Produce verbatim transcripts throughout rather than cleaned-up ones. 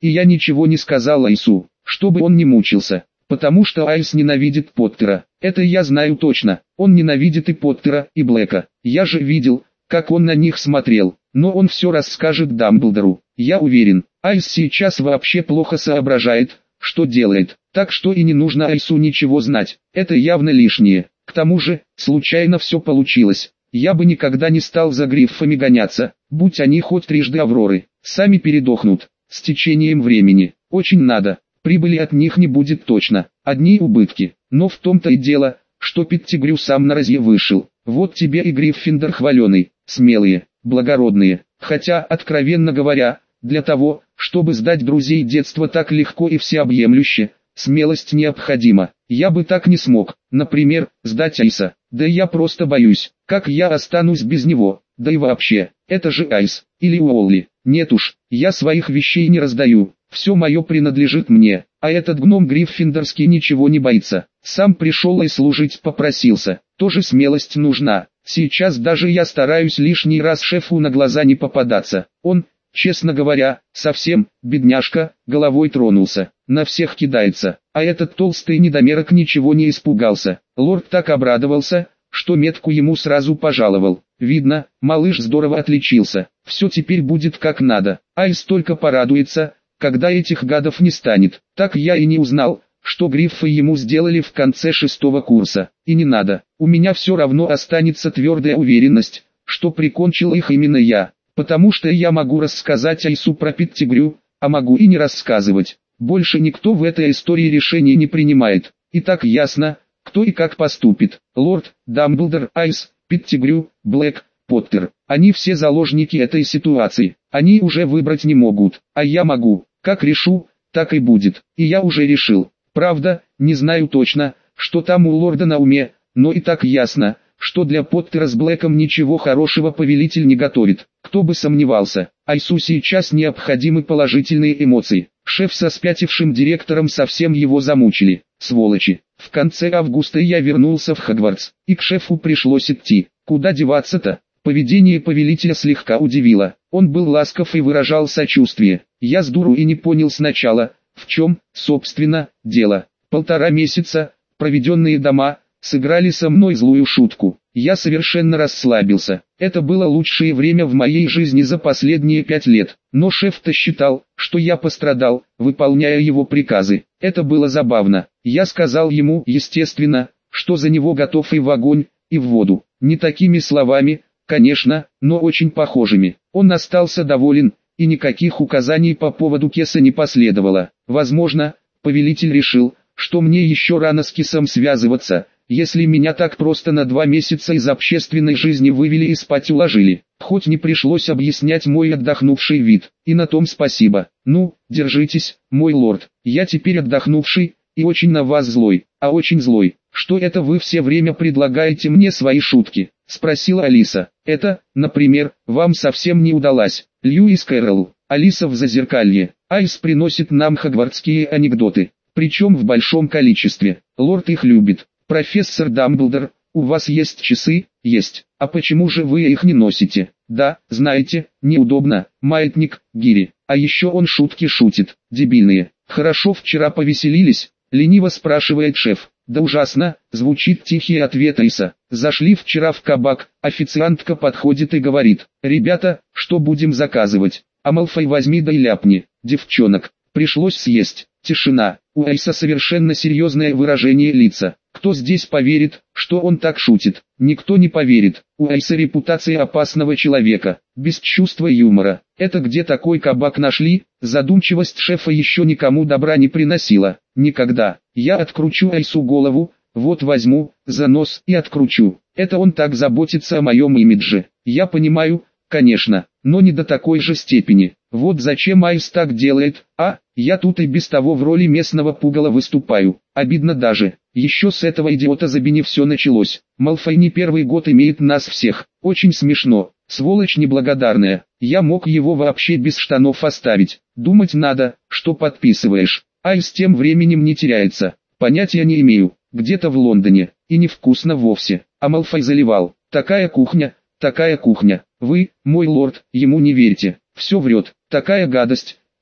и я ничего не сказал Айсу, чтобы он не мучился. Потому что Айс ненавидит Поттера. Это я знаю точно. Он ненавидит и Поттера, и Блэка. Я же видел, как он на них смотрел. Но он все расскажет Дамблдору. Я уверен, Айс сейчас вообще плохо соображает, что делает. Так что и не нужно Айсу ничего знать. Это явно лишнее. К тому же, случайно все получилось. Я бы никогда не стал за гриффами гоняться, будь они хоть трижды Авроры. Сами передохнут. С течением времени. Очень надо. Прибыли от них не будет точно, одни убытки. Но в том-то и дело, что Петтигрю сам на разъе вышел. Вот тебе и Гриффиндор хваленый, смелые, благородные. Хотя, откровенно говоря, для того, чтобы сдать друзей детства так легко и всеобъемлюще, смелость необходима. Я бы так не смог, например, сдать Айса. Да я просто боюсь, как я останусь без него. Да и вообще, это же Айс, или Уолли. Нет уж, я своих вещей не раздаю. Все мое принадлежит мне, а этот гном Гриффиндорский ничего не боится. Сам пришел и служить попросился. Тоже смелость нужна. Сейчас даже я стараюсь лишний раз шефу на глаза не попадаться. Он, честно говоря, совсем, бедняжка, головой тронулся. На всех кидается. А этот толстый недомерок ничего не испугался. Лорд так обрадовался, что метку ему сразу пожаловал. Видно, малыш здорово отличился. Все теперь будет как надо. Айс только порадуется, когда этих гадов не станет. Так я и не узнал, что гриффы ему сделали в конце шестого курса. И не надо, у меня все равно останется твердая уверенность, что прикончил их именно я. Потому что я могу рассказать Айсу про Петтигрю, а могу и не рассказывать. Больше никто в этой истории решений не принимает. И так ясно, кто и как поступит. Лорд, Дамблдор, Айс, Петтигрю, Блэк, Поттер. Они все заложники этой ситуации. Они уже выбрать не могут, а я могу. Как решу, так и будет. И я уже решил. Правда, не знаю точно, что там у лорда на уме, но и так ясно, что для Поттера с Блэком ничего хорошего повелитель не готовит. Кто бы сомневался. Айсу сейчас необходимы положительные эмоции. Шеф со спятившим директором совсем его замучили. Сволочи. В конце августа я вернулся в Хогвартс, и к шефу пришлось идти. Куда деваться-то? Поведение повелителя слегка удивило. Он был ласков и выражал сочувствие. Я с дуру и не понял сначала, в чем, собственно, дело. Полтора месяца, проведенные дома, сыграли со мной злую шутку. Я совершенно расслабился. Это было лучшее время в моей жизни за последние пять лет. Но шеф-то считал, что я пострадал, выполняя его приказы. Это было забавно. Я сказал ему, естественно, что за него готов и в огонь, и в воду. Не такими словами, конечно, но очень похожими. Он остался доволен, и никаких указаний по поводу Кеса не последовало. Возможно, повелитель решил, что мне еще рано с Кесом связываться, если меня так просто на два месяца из общественной жизни вывели и спать уложили. Хоть не пришлось объяснять мой отдохнувший вид, и на том спасибо. Ну, держитесь, мой лорд, я теперь отдохнувший, и очень на вас злой, а очень злой. Что это вы все время предлагаете мне свои шутки? Спросила Алиса. Это, например, вам совсем не удалось. Льюис Кэрролл. Алиса в Зазеркалье. Айс приносит нам хогвартские анекдоты. Причем в большом количестве. Лорд их любит. Профессор Дамблдор, у вас есть часы? Есть. А почему же вы их не носите? Да, знаете, неудобно. Маятник, гири. А еще он шутки шутит. Дебильные. Хорошо, вчера повеселились? Лениво спрашивает шеф. Да ужасно, звучит тихий ответ Айса. Зашли вчера в кабак, официантка подходит и говорит: ребята, что будем заказывать? А Малфой возьми да и ляпни. Девчонок. Пришлось съесть. Тишина. У Айса совершенно серьезное выражение лица. Кто здесь поверит, что он так шутит? Никто не поверит. У Айса репутация опасного человека, без чувства юмора. Это где такой кабак нашли? Задумчивость шефа еще никому добра не приносила. Никогда. Я откручу Айсу голову, вот возьму, за нос и откручу. Это он так заботится о моем имидже. Я понимаю, конечно, но не до такой же степени. Вот зачем Айс так делает, а? Я тут и без того в роли местного пугала выступаю. Обидно даже. Еще с этого идиота Забини все началось. Малфой не первый год имеет нас всех. Очень смешно. Сволочь неблагодарная. Я мог его вообще без штанов оставить. Думать надо, что подписываешь. Айс тем временем не теряется. Понятия не имею. Где-то в Лондоне. И невкусно вовсе. А Малфой заливал. Такая кухня, такая кухня. Вы, мой лорд, ему не верьте. Все врет. Такая гадость,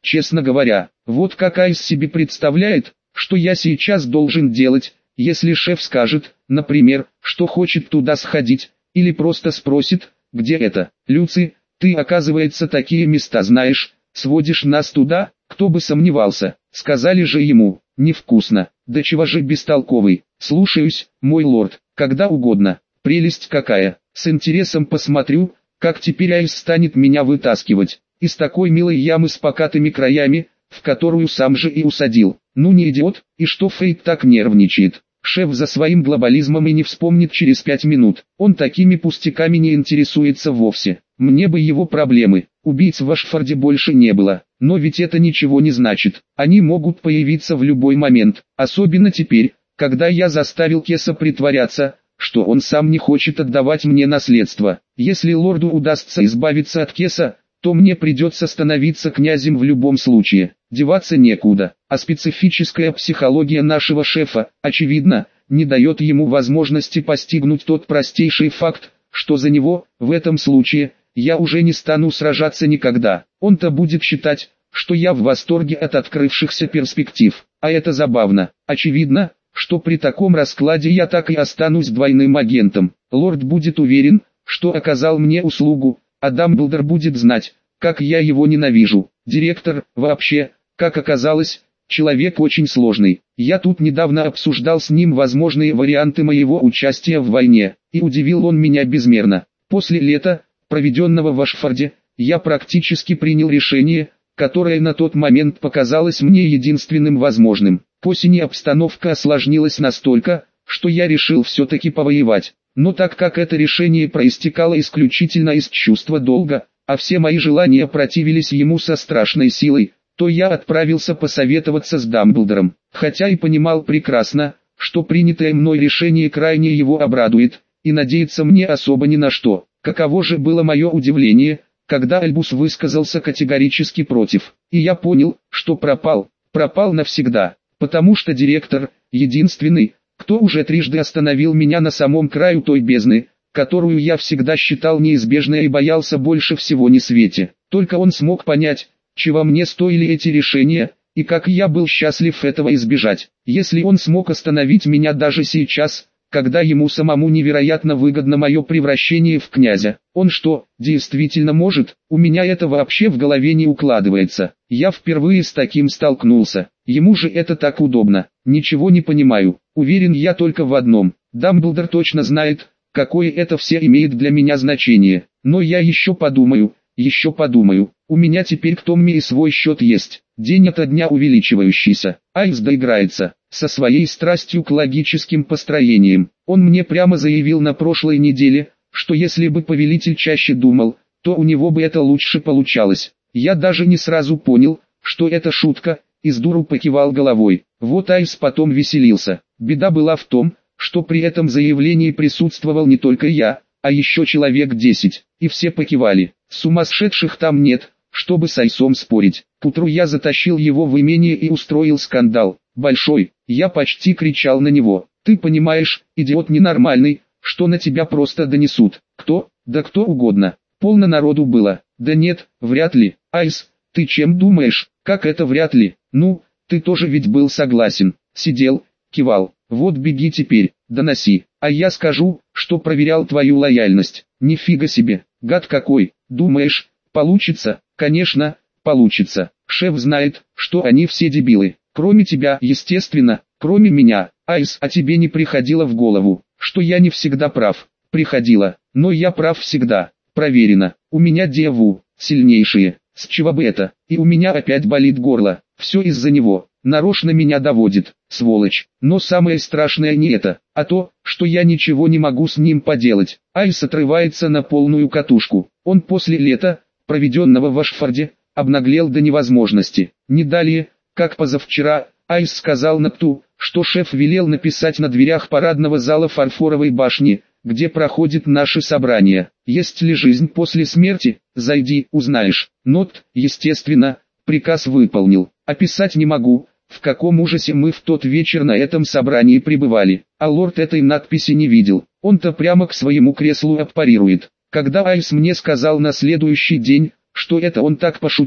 честно говоря. Вот как Айс себе представляет, что я сейчас должен делать, если шеф скажет, например, что хочет туда сходить, или просто спросит, где это. Люци, ты, оказывается, такие места знаешь, сводишь нас туда, кто бы сомневался. Сказали же ему, невкусно. Да чего же бестолковый. Слушаюсь, мой лорд, когда угодно. Прелесть какая. С интересом посмотрю, как теперь Айс станет меня вытаскивать из такой милой ямы с покатыми краями, в которую сам же и усадил. Ну не идиот, и что Фейт так нервничает. Шеф за своим глобализмом и не вспомнит через пять минут. Он такими пустяками не интересуется вовсе. Мне бы его проблемы. Убийц в Ашфорде больше не было. Но ведь это ничего не значит. Они могут появиться в любой момент. Особенно теперь, когда я заставил Кеса притворяться, что он сам не хочет отдавать мне наследство. Если лорду удастся избавиться от Кеса, то мне придется становиться князем в любом случае. Деваться некуда. А специфическая психология нашего шефа, очевидно, не дает ему возможности постигнуть тот простейший факт, что за него, в этом случае, я уже не стану сражаться никогда. Он-то будет считать, что я в восторге от открывшихся перспектив. А это забавно. Очевидно, что при таком раскладе я так и останусь двойным агентом. Лорд будет уверен, что оказал мне услугу, а Дамблдор будет знать, как я его ненавижу. Директор, вообще, как оказалось, человек очень сложный. Я тут недавно обсуждал с ним возможные варианты моего участия в войне, и удивил он меня безмерно. После лета, проведенного в Ашфорде, я практически принял решение, которое на тот момент показалось мне единственным возможным. К осени обстановка осложнилась настолько, что я решил все-таки повоевать. Но так как это решение проистекало исключительно из чувства долга, а все мои желания противились ему со страшной силой, то я отправился посоветоваться с Дамблдором, хотя и понимал прекрасно, что принятое мной решение крайне его обрадует, и надеяться мне особо ни на что. Каково же было мое удивление, когда Альбус высказался категорически против, и я понял, что пропал, пропал навсегда, потому что директор, единственный, кто уже трижды остановил меня на самом краю той бездны, которую я всегда считал неизбежной и боялся больше всего на свете. Только он смог понять, чего мне стоили эти решения, и как я был счастлив этого избежать. Если он смог остановить меня даже сейчас, когда ему самому невероятно выгодно мое превращение в князя, он что, действительно может? У меня это вообще в голове не укладывается. Я впервые с таким столкнулся. Ему же это так удобно. Ничего не понимаю. Уверен я только в одном. Дамблдор точно знает, какое это все имеет для меня значение. Но я еще подумаю, еще подумаю. У меня теперь к Томми и свой счет есть, день ото дня увеличивающийся. Айс доиграется, со своей страстью к логическим построениям. Он мне прямо заявил на прошлой неделе, что если бы повелитель чаще думал, то у него бы это лучше получалось. Я даже не сразу понял, что это шутка, и с дуру покивал головой. Вот Айс потом веселился. Беда была в том, что при этом заявлении присутствовал не только я, а еще человек десять, и все покивали. Сумасшедших там нет, чтобы с Айсом спорить. К утру я затащил его в имение и устроил скандал. Большой, я почти кричал на него. Ты понимаешь, идиот ненормальный, что на тебя просто донесут. Кто? Да кто угодно. Полно народу было. Да нет, вряд ли. Айс, ты чем думаешь? Как это вряд ли? Ну, ты тоже ведь был согласен. Сидел, кивал. Вот беги теперь, доноси. А я скажу, что проверял твою лояльность. Нифига себе, гад какой. Думаешь, получится? Конечно, получится. Шеф знает, что они все дебилы. Кроме тебя, естественно, кроме меня. Айс, а тебе не приходило в голову, что я не всегда прав? Приходило, но я прав всегда. Проверено. У меня деву, сильнейшие. С чего бы это? И у меня опять болит горло. Все из-за него. Нарочно меня доводит, сволочь. Но самое страшное не это, а то, что я ничего не могу с ним поделать. Айс отрывается на полную катушку. Он после лета, проведенного в Ашфорде, обнаглел до невозможности. Не далее, как позавчера, Айс сказал Накту, что шеф велел написать на дверях парадного зала фарфоровой башни, где проходит наше собрание. Есть ли жизнь после смерти? Зайди, узнаешь. Нот, естественно, приказ выполнил. Описать не могу, в каком ужасе мы в тот вечер на этом собрании пребывали. А лорд этой надписи не видел. Он-то прямо к своему креслу аппарирует. Когда Айс мне сказал на следующий день, что это он так пошутил,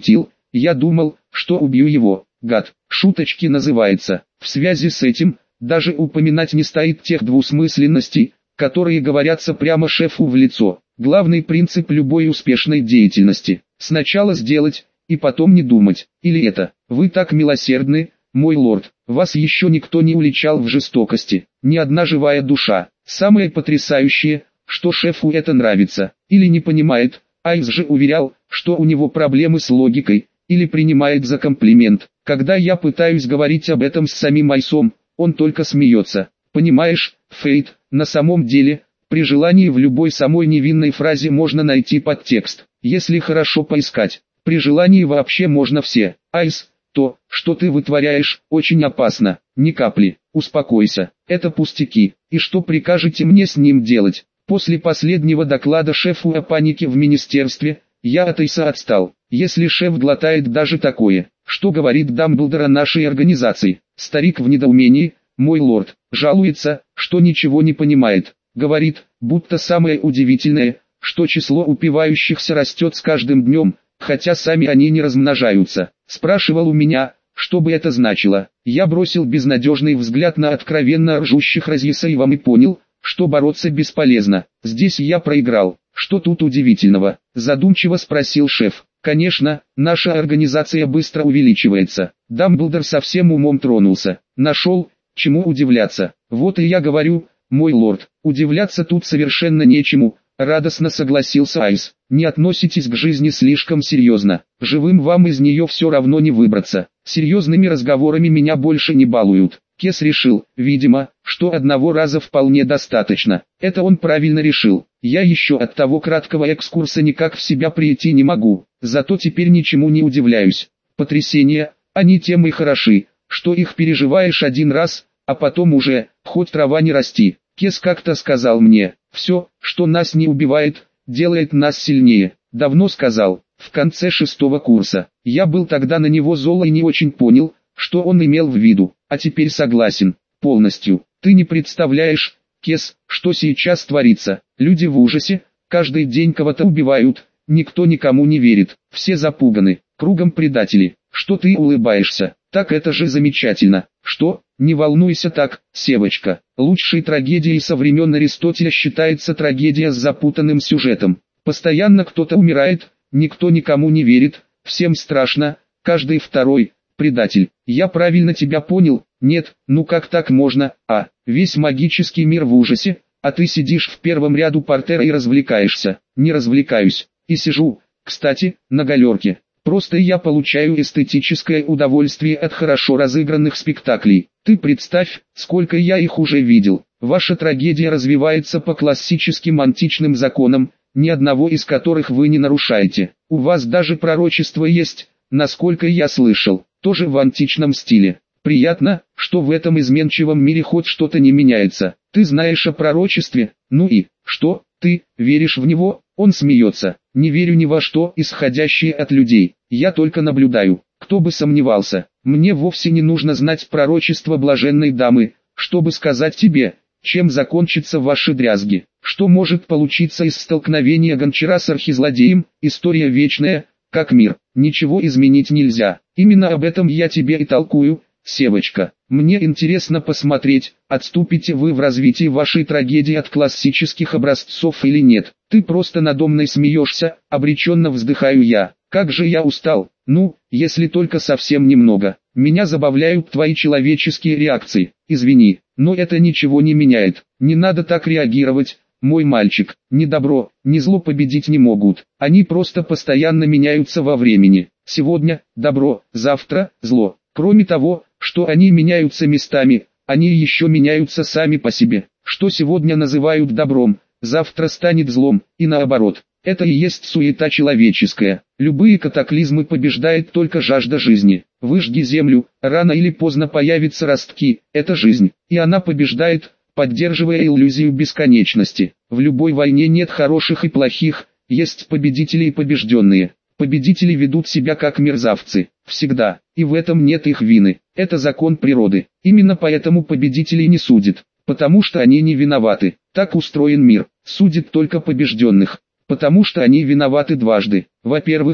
я думал, что убью его, гад. Шуточки называется. В связи с этим, даже упоминать не стоит тех двусмысленностей, которые говорятся прямо шефу в лицо. Главный принцип любой успешной деятельности – сначала сделать, и потом не думать. Или это, вы так милосердны, мой лорд, вас еще никто не уличал в жестокости, ни одна живая душа. Самое потрясающее, что шефу это нравится, или не понимает, Айс же уверял, что у него проблемы с логикой, или принимает за комплимент. Когда я пытаюсь говорить об этом с самим Айсом, он только смеется. Понимаешь, Фейт, на самом деле, при желании в любой самой невинной фразе можно найти подтекст, если хорошо поискать. При желании вообще можно все. Айс, то, что ты вытворяешь, очень опасно. Ни капли. Успокойся. Это пустяки. И что прикажете мне с ним делать? После последнего доклада шефу о панике в министерстве, я от Айса отстал. Если шеф глотает даже такое, что говорит Дамблдор о нашей организации? Старик в недоумении, мой лорд, жалуется, что ничего не понимает. Говорит, будто самое удивительное, что число упивающихся растет с каждым днем, хотя сами они не размножаются. Спрашивал у меня, что бы это значило. Я бросил безнадежный взгляд на откровенно ржущих Разъясаевым и понял, что бороться бесполезно. Здесь я проиграл. Что тут удивительного? Задумчиво спросил шеф. Конечно, наша организация быстро увеличивается. Дамблдор совсем умом тронулся. Нашел, чему удивляться. Вот и я говорю, мой лорд, удивляться тут совершенно нечему. Радостно согласился Айс. Не относитесь к жизни слишком серьезно. Живым вам из нее все равно не выбраться. Серьезными разговорами меня больше не балуют. Кес решил, видимо, что одного раза вполне достаточно. Это он правильно решил. Я еще от того краткого экскурса никак в себя прийти не могу. Зато теперь ничему не удивляюсь. Потрясения, они тем и хороши, что их переживаешь один раз, а потом уже, хоть трава не расти. Кес как-то сказал мне, все, что нас не убивает, делает нас сильнее. Давно сказал, в конце шестого курса. Я был тогда на него зол и не очень понял, что он имел в виду, а теперь согласен, полностью. Ты не представляешь, Кес, что сейчас творится. Люди в ужасе, каждый день кого-то убивают, никто никому не верит, все запуганы, кругом предатели. Что ты улыбаешься? Так это же замечательно. Что? Не волнуйся так, Севочка. Лучшей трагедией со времен Аристотеля считается трагедия с запутанным сюжетом. Постоянно кто-то умирает, никто никому не верит, всем страшно, каждый второй – предатель. Я правильно тебя понял? Нет, ну как так можно? А, весь магический мир в ужасе, а ты сидишь в первом ряду портера и развлекаешься. Не развлекаюсь. И сижу, кстати, на галерке. Просто я получаю эстетическое удовольствие от хорошо разыгранных спектаклей. Ты представь, сколько я их уже видел. Ваша трагедия развивается по классическим античным законам, ни одного из которых вы не нарушаете. У вас даже пророчество есть, насколько я слышал, тоже в античном стиле. Приятно, что в этом изменчивом мире хоть что-то не меняется. Ты знаешь о пророчестве, ну и, что, ты, веришь в него? Он смеется. Не верю ни во что, исходящее от людей. Я только наблюдаю. Кто бы сомневался. Мне вовсе не нужно знать пророчество блаженной дамы, чтобы сказать тебе, чем закончатся ваши дрязги. Что может получиться из столкновения гончара с архизлодеем, история вечная, как мир. Ничего изменить нельзя. Именно об этом я тебе и толкую, Севочка. Мне интересно посмотреть, отступите вы в развитии вашей трагедии от классических образцов или нет. Ты просто надо мной смеешься, обреченно вздыхаю я. Как же я устал. Ну, если только совсем немного. Меня забавляют твои человеческие реакции. Извини, но это ничего не меняет. Не надо так реагировать, мой мальчик. Ни добро, ни зло победить не могут. Они просто постоянно меняются во времени. Сегодня добро, завтра зло. Кроме того, что они меняются местами, они еще меняются сами по себе. Что сегодня называют добром, завтра станет злом, и наоборот. Это и есть суета человеческая. Любые катаклизмы побеждает только жажда жизни. Выжги землю, рано или поздно появятся ростки, это жизнь. И она побеждает, поддерживая иллюзию бесконечности. В любой войне нет хороших и плохих, есть победители и побежденные. Победители ведут себя как мерзавцы, всегда, и в этом нет их вины. Это закон природы. Именно поэтому победителей не судят, потому что они не виноваты. Так устроен мир, судит только побежденных, потому что они виноваты дважды. Во-первых,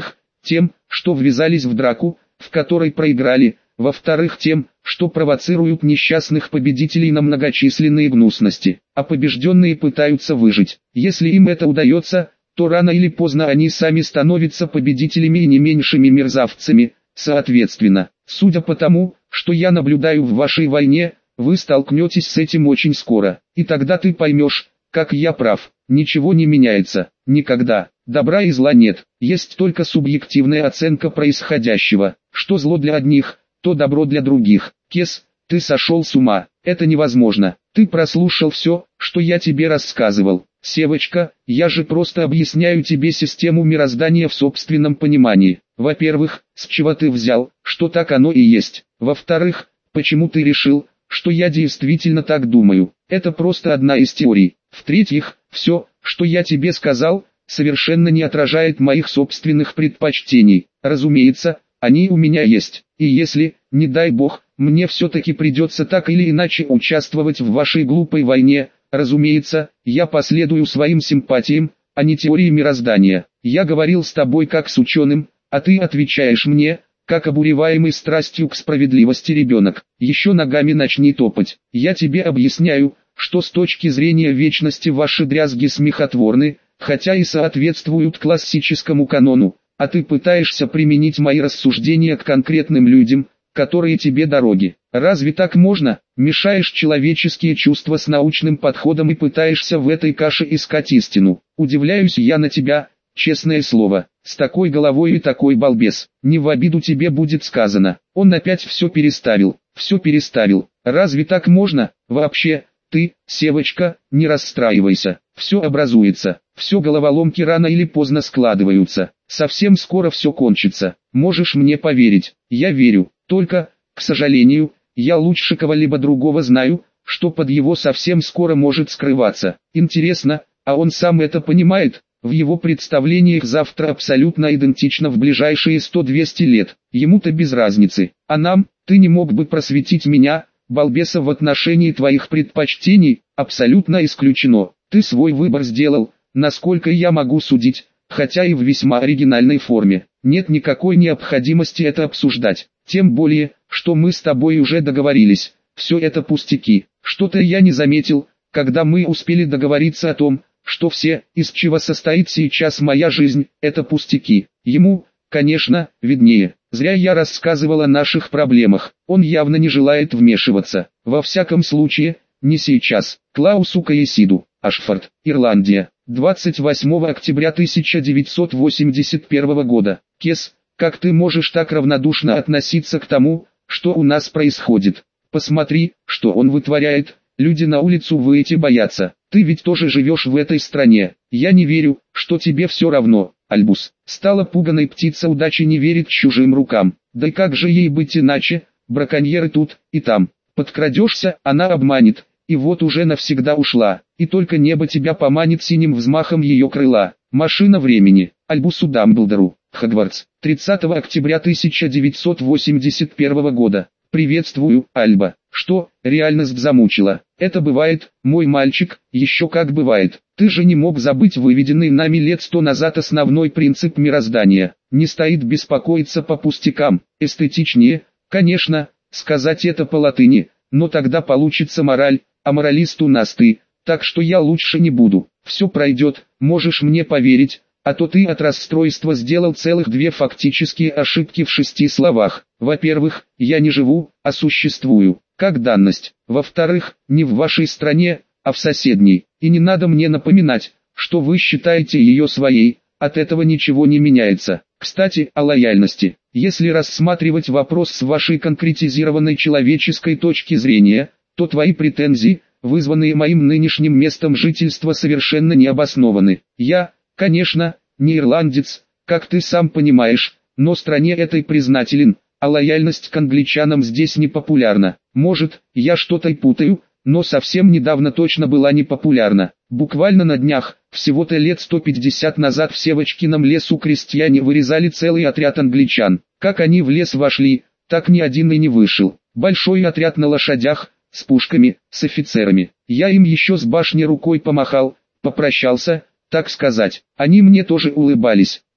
Тем, что ввязались в драку, в которой проиграли, во-вторых тем, что провоцируют несчастных победителей на многочисленные гнусности, а побежденные пытаются выжить. Если им это удается, то рано или поздно они сами становятся победителями и не меньшими мерзавцами. Соответственно, судя по тому, что я наблюдаю в вашей войне, вы столкнетесь с этим очень скоро, и тогда ты поймешь, как я прав. Ничего не меняется, никогда. Добра и зла нет, есть только субъективная оценка происходящего. Что зло для одних, то добро для других. Кес, ты сошел с ума, это невозможно. Ты прослушал все, что я тебе рассказывал. Севочка, я же просто объясняю тебе систему мироздания в собственном понимании. Во-первых, с чего ты взял, что так оно и есть. Во-вторых, почему ты решил, что я действительно так думаю. Это просто одна из теорий. В-третьих, все, что я тебе сказал, совершенно не отражает моих собственных предпочтений. Разумеется, они у меня есть. И если, не дай бог, мне все-таки придется так или иначе участвовать в вашей глупой войне, разумеется, я последую своим симпатиям, а не теории мироздания. Я говорил с тобой как с ученым, а ты отвечаешь мне, как обуреваемый страстью к справедливости ребенок. Еще ногами начни топать. Я тебе объясняю, что с точки зрения вечности ваши дрязги смехотворны, хотя и соответствуют классическому канону, а ты пытаешься применить мои рассуждения к конкретным людям, которые тебе дороги. Разве так можно? Мешаешь человеческие чувства с научным подходом и пытаешься в этой каше искать истину. Удивляюсь я на тебя, честное слово, с такой головой и такой балбес. Не в обиду тебе будет сказано. Он опять все переставил, все переставил. Разве так можно? Вообще, ты, Севочка, не расстраивайся. Все образуется, все головоломки рано или поздно складываются. Совсем скоро все кончится. Можешь мне поверить, я верю. Только, к сожалению, я лучше кого-либо другого знаю, что под его совсем скоро может скрываться. Интересно, а он сам это понимает? В его представлениях завтра абсолютно идентично в ближайшие сто-двести лет. Ему-то без разницы. А нам, ты не мог бы просветить меня, балбеса, в отношении твоих предпочтений? Абсолютно исключено. Ты свой выбор сделал, насколько я могу судить, хотя и в весьма оригинальной форме. Нет никакой необходимости это обсуждать. Тем более, что мы с тобой уже договорились. Все это пустяки. Что-то я не заметил, когда мы успели договориться о том, что все, из чего состоит сейчас моя жизнь, это пустяки. Ему, конечно, виднее. Зря я рассказывал о наших проблемах. Он явно не желает вмешиваться. Во всяком случае, не сейчас. Клаусу Каесиду, Ашфорд, Ирландия. двадцать восьмого октября тысяча девятьсот восемьдесят первого года. Кес, как ты можешь так равнодушно относиться к тому, что у нас происходит? Посмотри, что он вытворяет. Люди на улицу выйти боятся. Ты ведь тоже живешь в этой стране. Я не верю, что тебе все равно. Альбус. Стала пуганой птица удачи, не верит чужим рукам. Да и как же ей быть иначе? Браконьеры тут и там. Подкрадешься, она обманет. И вот уже навсегда ушла. И только небо тебя поманит синим взмахом ее крыла. Машина времени. Альбусу Дамблдору. Хогвартс. тридцатого октября тысяча девятьсот восемьдесят первого года. Приветствую, Альба. Что, реальность замучила? Это бывает, мой мальчик, еще как бывает. Ты же не мог забыть выведенный нами лет сто назад основной принцип мироздания. Не стоит беспокоиться по пустякам. Эстетичнее, конечно, сказать это по латыни, но тогда получится мораль, а моралист у нас ты, так что я лучше не буду. Все пройдет, можешь мне поверить. А то ты от расстройства сделал целых две фактические ошибки в шести словах. Во-первых, я не живу, а существую, как данность. Во-вторых, не в вашей стране, а в соседней. И не надо мне напоминать, что вы считаете ее своей, от этого ничего не меняется. Кстати, о лояльности. Если рассматривать вопрос с вашей конкретизированной человеческой точки зрения, то твои претензии, вызванные моим нынешним местом жительства, совершенно не обоснованы. Я... Конечно, не ирландец, как ты сам понимаешь, но стране этой признателен, а лояльность к англичанам здесь не популярна. Может, я что-то и путаю, но совсем недавно точно была не популярна. Буквально на днях, всего-то лет сто пятьдесят назад в Севочкином лесу крестьяне вырезали целый отряд англичан. Как они в лес вошли, так ни один и не вышел. Большой отряд на лошадях, с пушками, с офицерами. Я им еще с башни рукой помахал, попрощался, так сказать. Они мне тоже улыбались.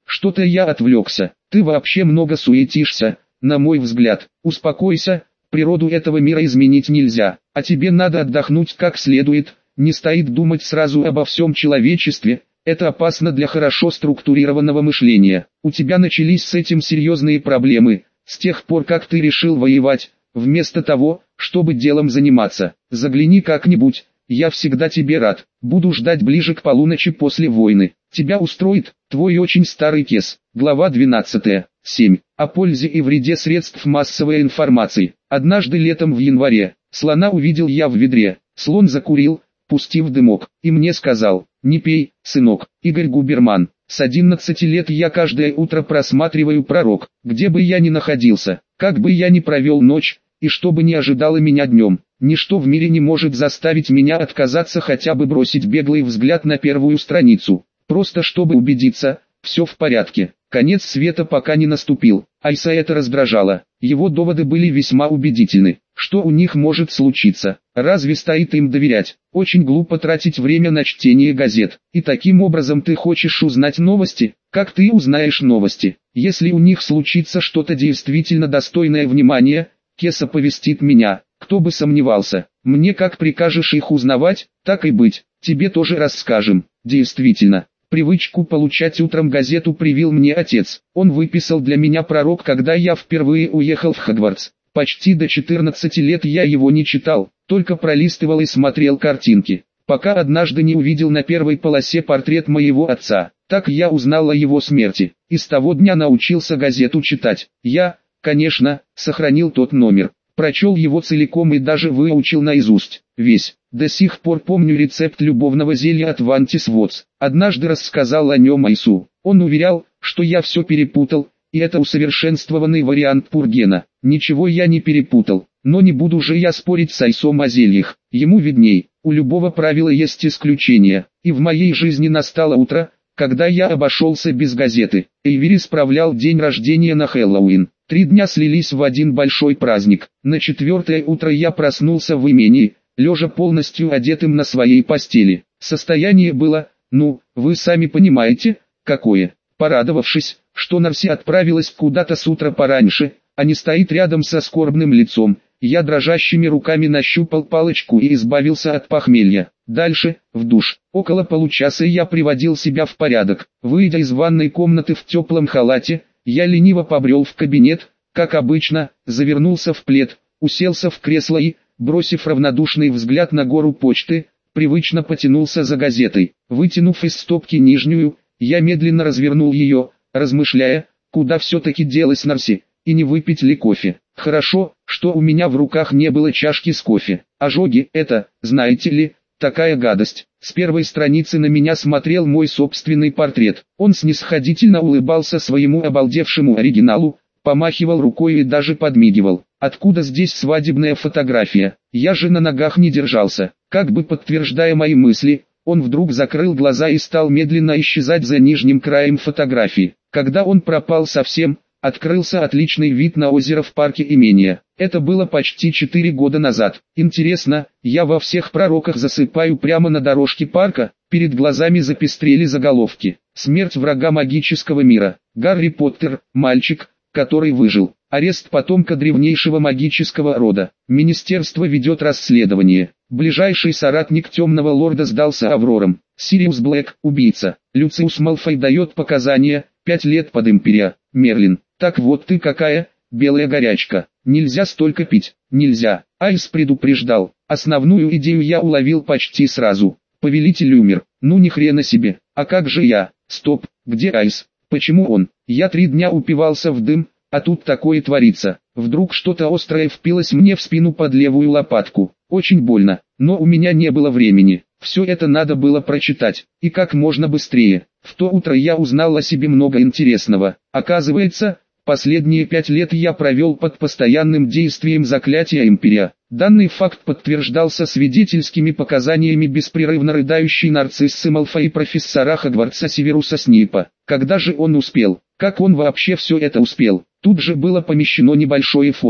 что-то я отвлекся. Ты вообще много суетишься, на мой взгляд. Успокойся, природу этого мира изменить нельзя, а тебе надо отдохнуть как следует, не стоит думать сразу обо всем человечестве. Это опасно для хорошо структурированного мышления. У тебя начались с этим серьезные проблемы, с тех пор как ты решил воевать, вместо того, чтобы делом заниматься. Загляни как-нибудь, я всегда тебе рад. Буду ждать ближе к полуночи после войны. Тебя устроит, твой очень старый кес. Глава двенадцатая. семь. О пользе и вреде средств массовой информации. Однажды летом в январе, слона увидел я в ведре. Слон закурил, пустив дымок, и мне сказал: «Не пей, сынок». Игорь Губерман. С одиннадцати лет я каждое утро просматриваю «Пророк», где бы я ни находился, как бы я ни провел ночь, и что бы ни ожидало меня днем. Ничто в мире не может заставить меня отказаться хотя бы бросить беглый взгляд на первую страницу, просто чтобы убедиться, все в порядке. Конец света пока не наступил. Айса это раздражало. Его доводы были весьма убедительны. Что у них может случиться? Разве стоит им доверять? Очень глупо тратить время на чтение газет. И таким образом ты хочешь узнать новости? Как ты узнаешь новости? Если у них случится что-то действительно достойное внимания, Кес оповестит меня. Кто бы сомневался. Мне как прикажешь их узнавать, так и быть. Тебе тоже расскажем. Действительно. Привычку получать утром газету привил мне отец. Он выписал для меня «Пророк», когда я впервые уехал в Хогвартс. Почти до четырнадцати лет я его не читал, только пролистывал и смотрел картинки, пока однажды не увидел на первой полосе портрет моего отца. Так я узнал о его смерти, и с того дня научился газету читать. Я, конечно, сохранил тот номер, прочел его целиком и даже выучил наизусть, весь. До сих пор помню рецепт любовного зелья от Вантис Вотс. Однажды рассказал о нем Айсу. Он уверял, что я все перепутал, и это усовершенствованный вариант Пургена. Ничего я не перепутал, но не буду же я спорить с Айсом о зельях. Ему видней, у любого правила есть исключения, и в моей жизни настало утро, когда я обошелся без газеты. Эйвери справлял день рождения на Хэллоуин. Три дня слились в один большой праздник. На четвертое утро я проснулся в имении, лежа полностью одетым на своей постели. Состояние было, ну, вы сами понимаете, какое. Порадовавшись, что Нарси отправилась куда-то с утра пораньше, а не стоит рядом со скорбным лицом, я дрожащими руками нащупал палочку и избавился от похмелья. Дальше, в душ. Около получаса я приводил себя в порядок. Выйдя из ванной комнаты в теплом халате, я лениво побрел в кабинет, как обычно, завернулся в плед, уселся в кресло и, бросив равнодушный взгляд на гору почты, привычно потянулся за газетой. Вытянув из стопки нижнюю, я медленно развернул ее, размышляя, куда все-таки делась Нарси, и не выпить ли кофе. Хорошо, что у меня в руках не было чашки с кофе. Ожоги — это, знаете ли, такая гадость. С первой страницы на меня смотрел мой собственный портрет. Он снисходительно улыбался своему обалдевшему оригиналу, помахивал рукой и даже подмигивал. Откуда здесь свадебная фотография? Я же на ногах не держался. Как бы подтверждая мои мысли, он вдруг закрыл глаза и стал медленно исчезать за нижним краем фотографии. Когда он пропал совсем, открылся отличный вид на озеро в парке имения. Это было почти четыре года назад. Интересно, я во всех пророках засыпаю прямо на дорожке парка? Перед глазами запестрели заголовки. Смерть врага магического мира. Гарри Поттер, мальчик, который выжил. Арест потомка древнейшего магического рода. Министерство ведет расследование. Ближайший соратник темного лорда сдался Аврорам. Сириус Блэк, убийца. Люциус Малфой дает показания, пять лет под империя. Мерлин. Так вот ты какая, белая горячка. Нельзя столько пить. Нельзя. Айс предупреждал. Основную идею я уловил почти сразу. Повелитель умер. Ну ни хрена себе. А как же я? Стоп, где Айс? Почему он? Я три дня упивался в дым, а тут такое творится. Вдруг что-то острое впилось мне в спину под левую лопатку. Очень больно, но у меня не было времени. Все это надо было прочитать, и как можно быстрее. В то утро я узнал о себе много интересного. Оказывается, последние пять лет я провел под постоянным действием заклятия империя. Данный факт подтверждался свидетельскими показаниями беспрерывно рыдающей нарциссы Малфой и профессора Хогвартса Северуса Снейпа. Когда же он успел? Как он вообще все это успел? Тут же было помещено небольшое фото.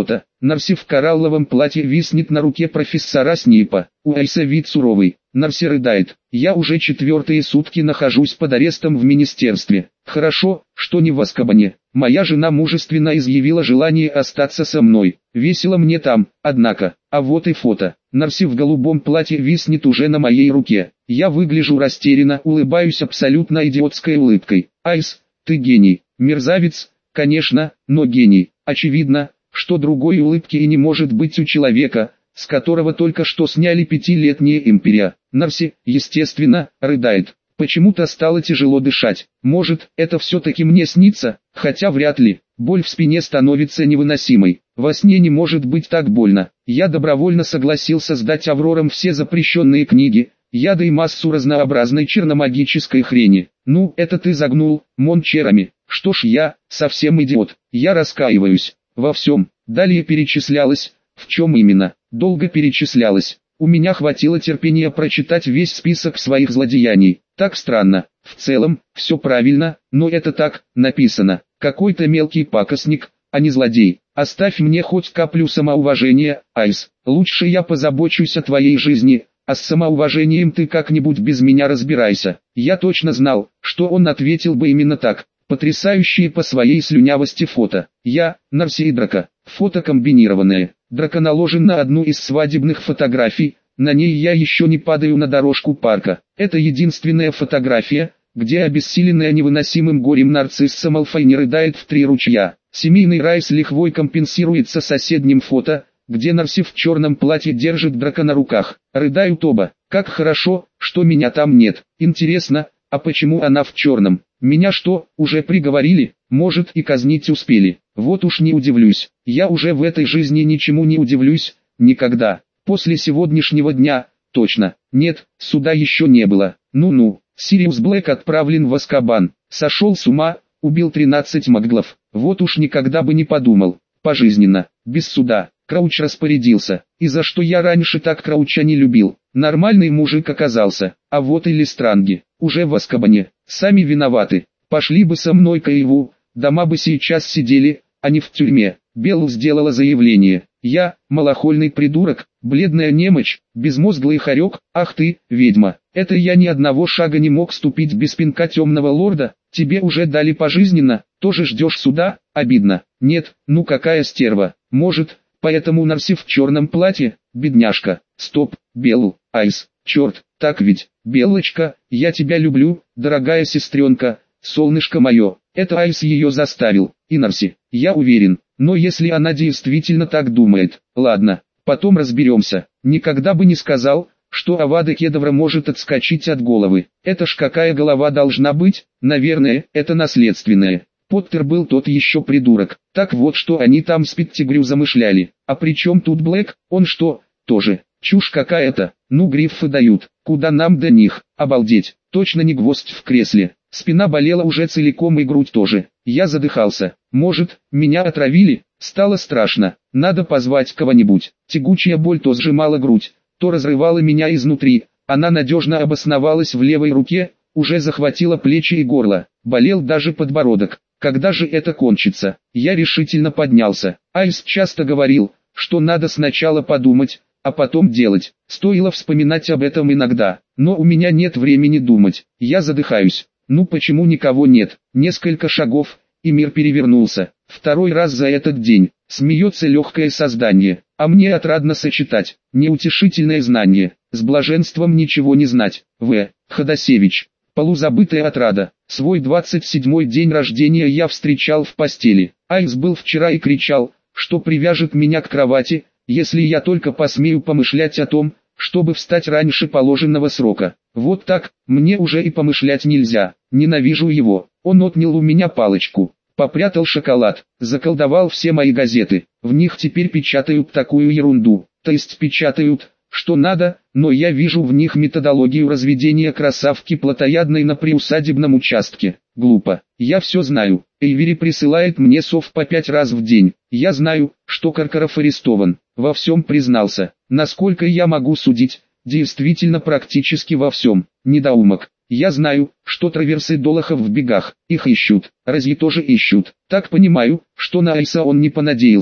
Нарси в коралловом платье виснет на руке профессора Снейпа. У Айса вид суровый. Нарси рыдает. Я уже четвертые сутки нахожусь под арестом в министерстве. Хорошо, что не в Азкабане. Моя жена мужественно изъявила желание остаться со мной. Весело мне там, однако. А вот и фото. Нарси в голубом платье виснет уже на моей руке. Я выгляжу растерянно, улыбаюсь абсолютно идиотской улыбкой. Айс, ты гений. Мерзавец, конечно, но гений. Очевидно, что другой улыбки и не может быть у человека, с которого только что сняли пятилетние империя. Нарси, естественно, рыдает. Почему-то стало тяжело дышать. Может, это все-таки мне снится, хотя вряд ли. Боль в спине становится невыносимой. Во сне не может быть так больно. Я добровольно согласился сдать Аврорам все запрещенные книги, яды и массу разнообразной черномагической хрени. Ну, это ты загнул, Мончерами. Что ж, я, совсем идиот. Я раскаиваюсь. Во всем. Далее перечислялось, в чем именно. Долго перечислялось. У меня хватило терпения прочитать весь список своих злодеяний. Так странно. В целом, все правильно, но это так, написано. Какой-то мелкий пакостник, а не злодей. Оставь мне хоть каплю самоуважения, Айс. Лучше я позабочусь о твоей жизни, а с самоуважением ты как-нибудь без меня разбирайся. Я точно знал, что он ответил бы именно так. Потрясающие по своей слюнявости фото. Я, Нарси и Драко. Фото комбинированное. Драко наложен на одну из свадебных фотографий. На ней я еще не падаю на дорожку парка. Это единственная фотография, где обессиленная невыносимым горем нарцисса Малфой не рыдает в три ручья. Семейный рай с лихвой компенсируется соседним фото, где Нарси в черном платье держит Драко на руках. Рыдают оба. Как хорошо, что меня там нет. Интересно, а почему она в черном? Меня что, уже приговорили? Может, и казнить успели. Вот уж не удивлюсь. Я уже в этой жизни ничему не удивлюсь. Никогда. После сегодняшнего дня, точно. Нет, суда еще не было. Ну-ну. Сириус Блэк отправлен в Азкабан. Сошел с ума, убил тринадцать маглов. Вот уж никогда бы не подумал. Пожизненно, без суда. Крауч распорядился. И за что я раньше так Крауча не любил. Нормальный мужик оказался. А вот и Лестранги. Уже в Азкабане. Сами виноваты. Пошли бы со мной к Эйву. Дома бы сейчас сидели, а не в тюрьме. Беллу сделала заявление. Я, малохольный придурок, бледная немочь, безмозглый хорек, ах ты, ведьма. Это я ни одного шага не мог ступить без пинка темного лорда. Тебе уже дали пожизненно, тоже ждешь суда? Обидно. Нет, ну какая стерва. Может, поэтому Нарси в черном платье, бедняжка. Стоп, Беллу, Айс, черт, так ведь, Белочка, я тебя люблю, дорогая сестренка, солнышко мое. Это Айс ее заставил, и Нарси, я уверен. Но если она действительно так думает, ладно, потом разберемся. Никогда бы не сказал, что Авада Кедавра может отскочить от головы. Это ж какая голова должна быть? Наверное, это наследственное. Поттер был тот еще придурок. Так вот, что они там с Петтигрю замышляли. А при чем тут Блэк? Он что, тоже? Чушь какая-то. Ну гриффы дают. Куда нам до них? Обалдеть. Точно не гвоздь в кресле. Спина болела уже целиком и грудь тоже. Я задыхался. Может, меня отравили? Стало страшно. Надо позвать кого-нибудь. Тягучая боль то сжимала грудь, то разрывала меня изнутри. Она надежно обосновалась в левой руке, уже захватила плечи и горло. Болел даже подбородок. Когда же это кончится? Я решительно поднялся. Айс часто говорил, что надо сначала подумать, а потом делать. Стоило вспоминать об этом иногда. Но у меня нет времени думать. Я задыхаюсь. Ну почему никого нет? Несколько шагов, и мир перевернулся. Второй раз за этот день. Смеется легкое создание. А мне отрадно сочетать. Неутешительное знание. С блаженством ничего не знать. В. Ходосевич. Полузабытая отрада. Свой двадцать седьмой день рождения я встречал в постели. Айс был вчера и кричал, что привяжет меня к кровати, если я только посмею помышлять о том, чтобы встать раньше положенного срока. Вот так, мне уже и помышлять нельзя. Ненавижу его. Он отнял у меня палочку, попрятал шоколад, заколдовал все мои газеты. В них теперь печатают такую ерунду. То есть печатают, что надо, но я вижу в них методологию разведения красавки плотоядной на приусадебном участке. Глупо. Я все знаю. Эйвери присылает мне сов по пять раз в день. Я знаю, что Каркаров арестован. Во всем признался. Насколько я могу судить, действительно практически во всем. Недоумок. Я знаю, что траверсы Долохов в бегах. Их ищут. Разъи тоже ищут. Так понимаю, что на Айса он не понадеялся.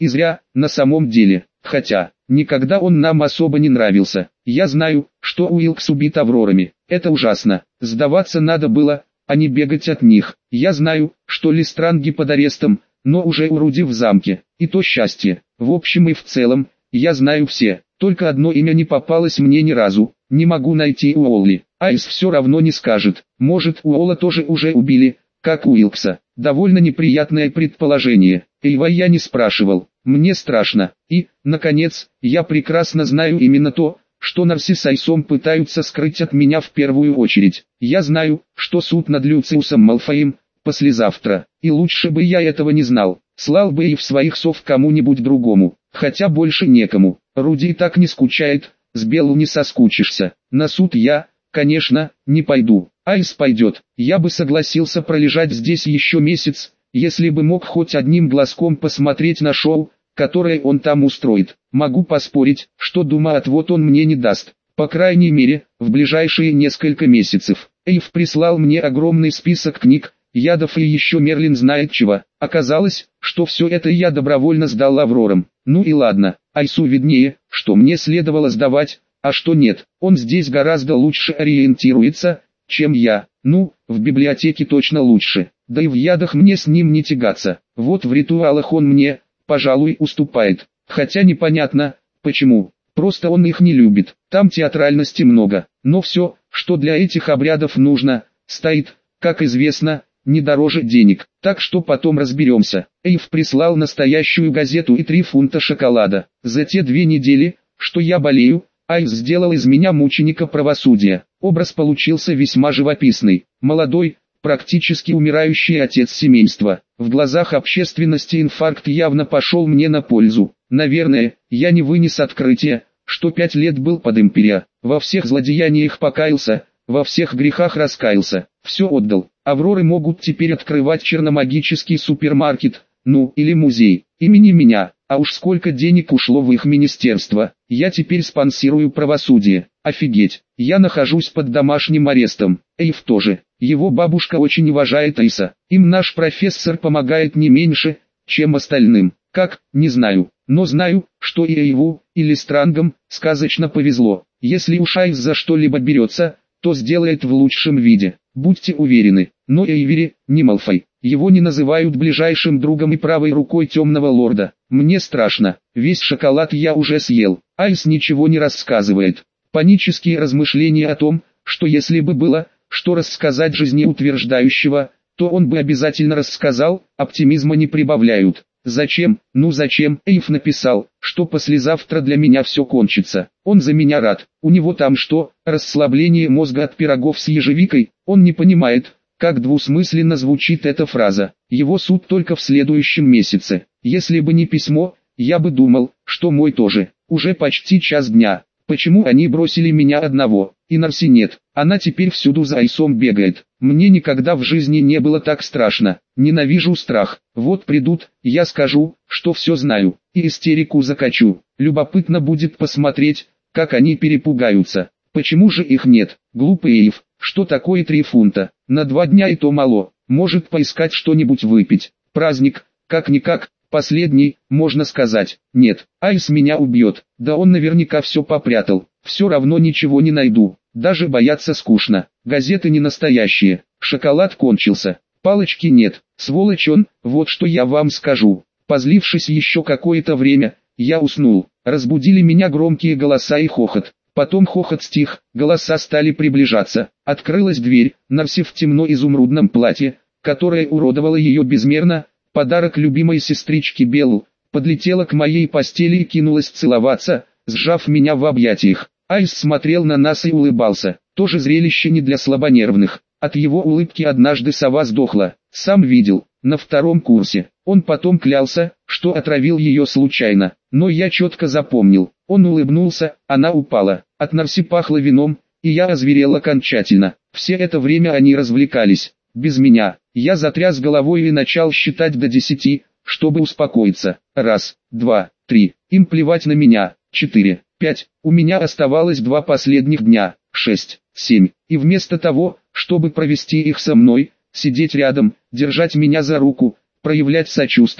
И зря, на самом деле, хотя, никогда он нам особо не нравился. Я знаю, что Уилкс убит Аврорами, это ужасно, сдаваться надо было, а не бегать от них. Я знаю, что Листранги под арестом, но уже у Руди в замке, и то счастье. В общем и в целом, я знаю все, только одно имя не попалось мне ни разу, не могу найти Уолли. Айс все равно не скажет, может Уолла тоже уже убили, как Уилкса. Довольно неприятное предположение. Эйва я не спрашивал, мне страшно. И, наконец, я прекрасно знаю именно то, что Нарси с Айсом пытаются скрыть от меня в первую очередь. Я знаю, что суд над Люциусом Малфоем послезавтра, и лучше бы я этого не знал. Слал бы и в своих сов кому-нибудь другому, хотя больше некому. Руди и так не скучает, с Беллу не соскучишься. На суд я, конечно, не пойду. Айс пойдет. Я бы согласился пролежать здесь еще месяц, если бы мог хоть одним глазком посмотреть на шоу, которое он там устроит. Могу поспорить, что дума-отвод он мне не даст. По крайней мере, в ближайшие несколько месяцев. Эйв прислал мне огромный список книг, ядов и еще Мерлин знает чего. Оказалось, что все это я добровольно сдал Аврорам. Ну и ладно, Айсу виднее, что мне следовало сдавать, а что нет. Он здесь гораздо лучше ориентируется, чем я. Ну, в библиотеке точно лучше. Да и в ядах мне с ним не тягаться. Вот в ритуалах он мне, пожалуй, уступает. Хотя непонятно, почему. Просто он их не любит. Там театральности много. Но все, что для этих обрядов нужно, стоит, как известно, не дороже денег. Так что потом разберемся. Эйв прислал настоящую газету и три фунта шоколада. За те две недели, что я болею, Айс сделал из меня мученика правосудия. Образ получился весьма живописный. Молодой, практически умирающий отец семейства. В глазах общественности инфаркт явно пошел мне на пользу. Наверное, я не вынес открытия, что пять лет был под империя. Во всех злодеяниях покаялся, во всех грехах раскаялся. Все отдал. Авроры могут теперь открывать черномагический супермаркет, ну, или музей, имени меня. А уж сколько денег ушло в их министерство. Я теперь спонсирую правосудие. Офигеть, я нахожусь под домашним арестом. Эйв тоже. Его бабушка очень уважает Айса. Им наш профессор помогает не меньше, чем остальным. Как, не знаю. Но знаю, что и Эйву, и Листрангам сказочно повезло. Если уж Айс за что-либо берется, то сделает в лучшем виде. Будьте уверены. Но Эйвери, не Малфой. Его не называют ближайшим другом и правой рукой темного лорда. Мне страшно. Весь шоколад я уже съел. Айс ничего не рассказывает. Панические размышления о том, что если бы было, что рассказать жизнеутверждающего, то он бы обязательно рассказал, оптимизма не прибавляют. Зачем? Ну зачем? Эйв написал, что послезавтра для меня все кончится. Он за меня рад. У него там что, расслабление мозга от пирогов с ежевикой? Он не понимает, как двусмысленно звучит эта фраза. Его суд только в следующем месяце. Если бы не письмо, я бы думал, что мой тоже. Уже почти час дня. Почему они бросили меня одного? И Нарси нет. Она теперь всюду за Айсом бегает. Мне никогда в жизни не было так страшно. Ненавижу страх. Вот придут, я скажу, что все знаю. И истерику закачу. Любопытно будет посмотреть, как они перепугаются. Почему же их нет? Глупый Эйв. Что такое три фунта? На два дня и то мало. Может поискать что-нибудь выпить. Праздник, как-никак. Последний, можно сказать. Нет, Айс меня убьет. Да он наверняка все попрятал. Все равно ничего не найду. Даже бояться скучно. Газеты не настоящие. Шоколад кончился. Палочки нет. Сволочь он, вот что я вам скажу. Позлившись еще какое-то время, я уснул. Разбудили меня громкие голоса и хохот. Потом хохот стих, голоса стали приближаться. Открылась дверь, Нарси в темно-изумрудном платье, которое уродовало ее безмерно, подарок любимой сестричке Беллу, подлетела к моей постели и кинулась целоваться, сжав меня в объятиях. Айс смотрел на нас и улыбался. Тоже зрелище не для слабонервных. От его улыбки однажды сова сдохла. Сам видел, на втором курсе. Он потом клялся, что отравил ее случайно. Но я четко запомнил. Он улыбнулся, она упала. От Нарси пахло вином, и я озверел окончательно. Все это время они развлекались. Без меня. Я затряс головой и начал считать до десяти, чтобы успокоиться. Раз, два, три. Им плевать на меня. Четыре, пять. У меня оставалось два последних дня. Шесть, семь. И вместо того, чтобы провести их со мной, сидеть рядом, держать меня за руку, проявлять сочувствие,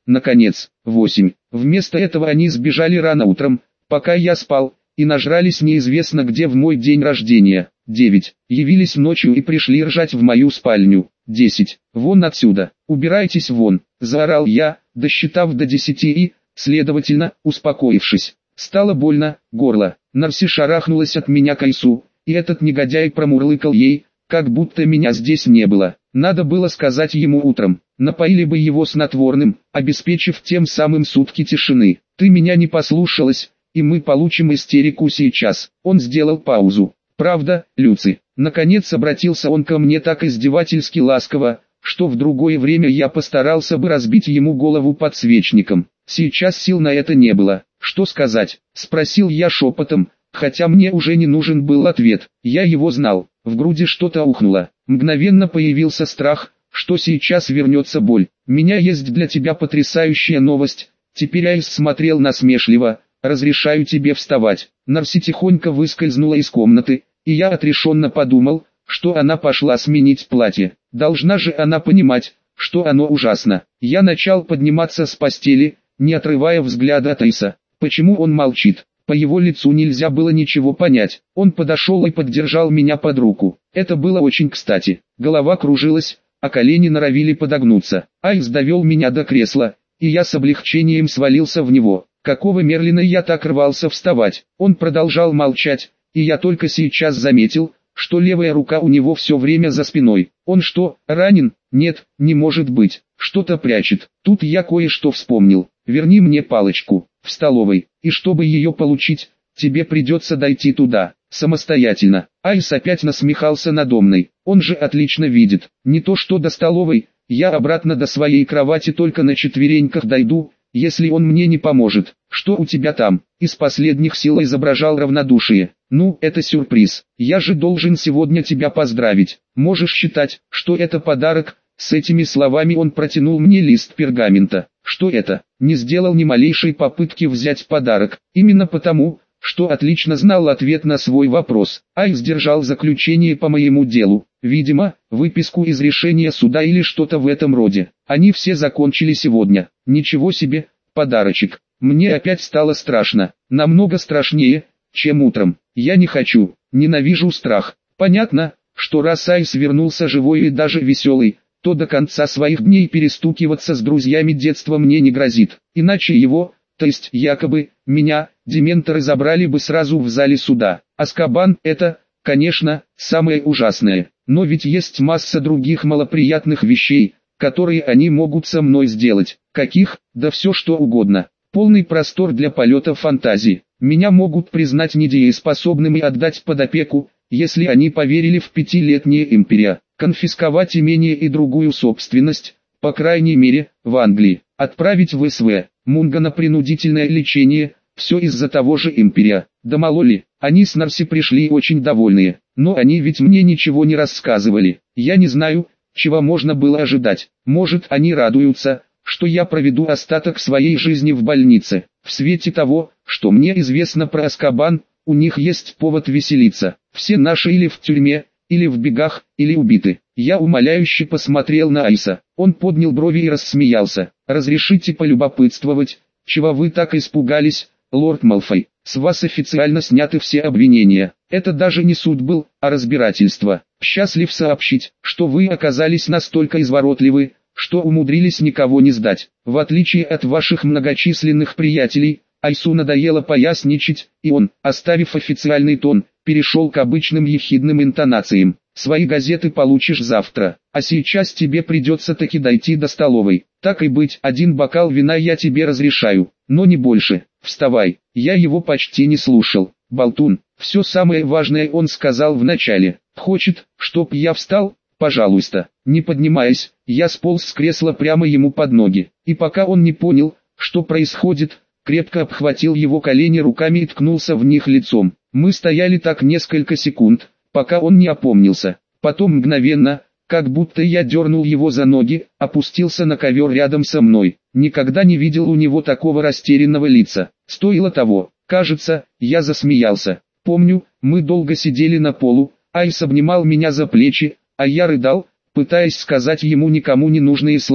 наконец. восемь. Вместо этого они сбежали рано утром, пока я спал, и нажрались неизвестно где в мой день рождения. девять. Явились ночью и пришли ржать в мою спальню. десять. Вон отсюда, убирайтесь вон, заорал я, досчитав до десяти и, следовательно, успокоившись. Стало больно, горло. Нарси шарахнулась от меня к Айсу, и этот негодяй промурлыкал ей, как будто меня здесь не было. Надо было сказать ему утром, напоили бы его снотворным, обеспечив тем самым сутки тишины. Ты меня не послушалась, и мы получим истерику сейчас. Он сделал паузу. Правда, Люци? Наконец обратился он ко мне так издевательски ласково, что в другое время я постарался бы разбить ему голову подсвечником. Сейчас сил на это не было. Что сказать? Спросил я шепотом, хотя мне уже не нужен был ответ. Я его знал. В груди что-то ухнуло. Мгновенно появился страх, что сейчас вернется боль. «У меня есть для тебя потрясающая новость». Теперь Айс смотрел насмешливо. «Разрешаю тебе вставать». Нарси тихонько выскользнула из комнаты, и я отрешенно подумал, что она пошла сменить платье. Должна же она понимать, что оно ужасно. Я начал подниматься с постели, не отрывая взгляда от Айса. Почему он молчит? По его лицу нельзя было ничего понять. Он подошел и поддержал меня под руку. Это было очень кстати. Голова кружилась, а колени норовили подогнуться. Айс довел меня до кресла, и я с облегчением свалился в него. Какого Мерлина я так рвался вставать? Он продолжал молчать, и я только сейчас заметил, что левая рука у него все время за спиной. Он что, ранен? Нет, не может быть. Что-то прячет. Тут я кое-что вспомнил. Верни мне палочку. В столовой. И чтобы ее получить, тебе придется дойти туда. Самостоятельно. Айс опять насмехался надо мной. Он же отлично видит. Не то что до столовой. Я обратно до своей кровати только на четвереньках дойду, если он мне не поможет. Что у тебя там? Из последних сил изображал равнодушие. Ну, это сюрприз. Я же должен сегодня тебя поздравить. Можешь считать, что это подарок. С этими словами он протянул мне лист пергамента. Что это? Не сделал ни малейшей попытки взять подарок. Именно потому, что отлично знал ответ на свой вопрос. Айс держал заключение по моему делу. Видимо, выписку из решения суда или что-то в этом роде. Они все закончили сегодня. Ничего себе, подарочек. Мне опять стало страшно. Намного страшнее, чем утром. Я не хочу, ненавижу страх. Понятно, что раз Айс вернулся живой и даже веселый, то до конца своих дней перестукиваться с друзьями детства мне не грозит. Иначе его, то есть якобы, меня, дементоры забрали бы сразу в зале суда. Азкабан – это, конечно, самое ужасное. Но ведь есть масса других малоприятных вещей, которые они могут со мной сделать. Каких? Да все что угодно. Полный простор для полета фантазии. Меня могут признать недееспособным и отдать под опеку, если они поверили в пятилетнее империя. Конфисковать имение и другую собственность, по крайней мере, в Англии. Отправить в СВ, Мунга на принудительное лечение, все из-за того же империя. Да мало ли, они с Нарси пришли очень довольные, но они ведь мне ничего не рассказывали. Я не знаю, чего можно было ожидать. Может, они радуются, что я проведу остаток своей жизни в больнице. В свете того, что мне известно про Азкабан, у них есть повод веселиться. Все наши или в тюрьме, или в бегах, или убиты. Я умоляюще посмотрел на Айса. Он поднял брови и рассмеялся. «Разрешите полюбопытствовать, чего вы так испугались, лорд Малфой? С вас официально сняты все обвинения. Это даже не суд был, а разбирательство. Счастлив сообщить, что вы оказались настолько изворотливы, что умудрились никого не сдать. В отличие от ваших многочисленных приятелей, Айсу надоело поясничать, и он, оставив официальный тон, перешел к обычным ехидным интонациям. Свои газеты получишь завтра, а сейчас тебе придется таки дойти до столовой. Так и быть, один бокал вина я тебе разрешаю, но не больше. Вставай. Я его почти не слушал. Болтун. Все самое важное он сказал вначале. Хочет, чтоб я встал? Пожалуйста. Не поднимаясь, я сполз с кресла прямо ему под ноги. И пока он не понял, что происходит, крепко обхватил его колени руками и ткнулся в них лицом. Мы стояли так несколько секунд, пока он не опомнился. Потом мгновенно, как будто я дернул его за ноги, опустился на ковер рядом со мной. Никогда не видел у него такого растерянного лица. Стоило того. Кажется, я засмеялся. Помню, мы долго сидели на полу, Айс обнимал меня за плечи, а я рыдал, пытаясь сказать ему никому не нужные слова.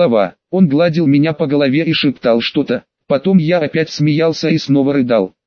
Он гладил меня по голове и шептал что-то. Потом я опять смеялся и снова рыдал.